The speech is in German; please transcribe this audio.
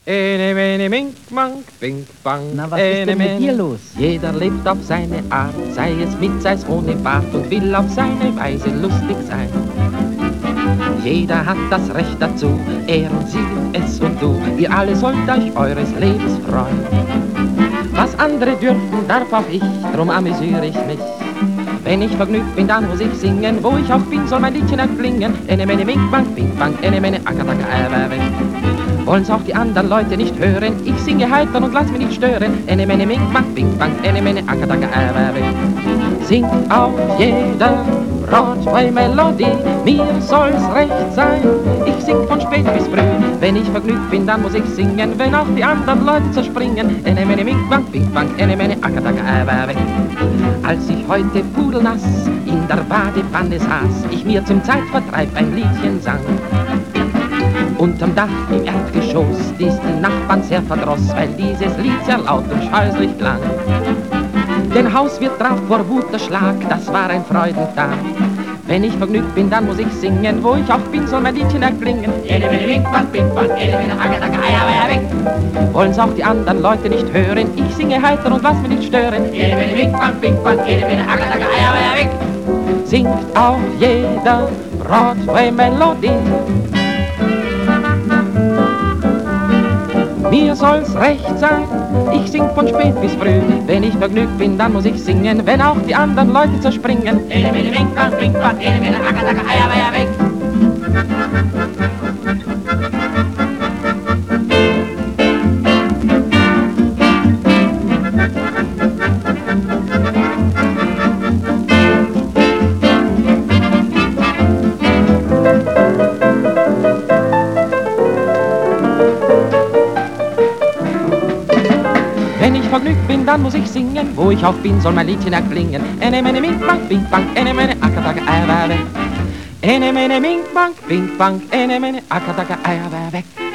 Ene, mene, mink, mank, bink, bang. Na, was ist denn mit dir los? Jeder lebt auf seine Art, sei es mit, sei es ohne Bart und will auf seine Weise lustig sein. Jeder hat das Recht dazu, er und sie, es und du. Ihr alle sollt euch eures Lebens freuen. Was andere dürfen, darf auch ich, drum amüsiere ich mich. Wenn ich vergnügt bin, dann muss ich singen. Wo ich auch bin, soll mein Liedchen erklingen. Ene, mene, mink, bank, bink, bank, ene, mene, akataka, wollen's auch die anderen Leute nicht hören? Ich singe heiter und lass mich nicht stören. Ene, mene, mink, bank, bink, bank, ene, mene, akataka, singt auch jeder Broadway-Melodie. Mir soll's recht sein, ich sing von spät bis früh. Wenn ich vergnügt bin, dann muss ich singen, wenn auch die anderen Leute zerspringen. Ene, mene, mink, bank, bink, bank, ene, mene, akataka, als ich heute pudelnass in der Badewanne saß, ich mir zum Zeitvertreib ein Liedchen sang. Unterm Dach im Erdgeschoss, dies die Nachbarn sehr verdross, weil dieses Lied sehr laut und scheußlich klang. Den Hauswirt traf vor Wut der Schlag, das war ein Freudentag. Wenn ich vergnügt bin, dann muss ich singen, wo ich auch bin, soll mein Liedchen erklingen. Wollen's auch die anderen Leute nicht hören, ich singe heiter und lass mich nicht stören. Singt auch jeder Broadway-Melodie. Mir soll's recht sein, ich sing von spät bis früh. Wenn ich vergnügt bin, dann muss ich singen, wenn auch die anderen Leute zerspringen. Wenn ich vergnügt bin, dann muss ich singen, wo ich auch bin, soll mein Liedchen erklingen. Ene, mene, mink, bank, bink, bank, ene, mene, akataka, weg. Ene, mene, mink, bank, bink, bank, ene, mene, akataka, weg.